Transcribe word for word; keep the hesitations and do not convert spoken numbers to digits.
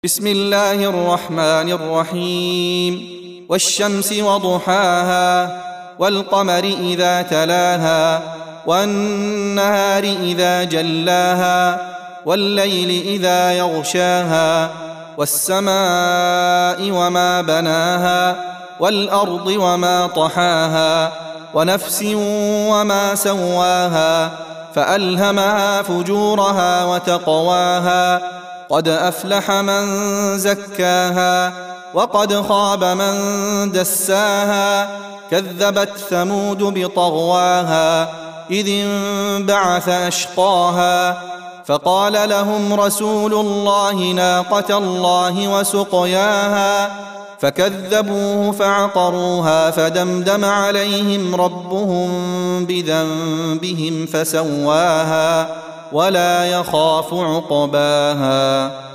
بسم الله الرحمن الرحيم والشمس وضحاها والقمر إذا تلاها والنهار إذا جلاها والليل إذا يغشاها والسماء وما بناها والأرض وما طحاها ونفس وما سواها فألهمها فجورها وتقواها قد أفلح من زكاها وقد خاب من دساها كذبت ثمود بطغواها إذ انبعث أشقاها فقال لهم رسول الله ناقة الله وسقياها فكذبوه فعقروها فدمدم عليهم ربهم بذنبهم فسواها ولا يخاف عقباها.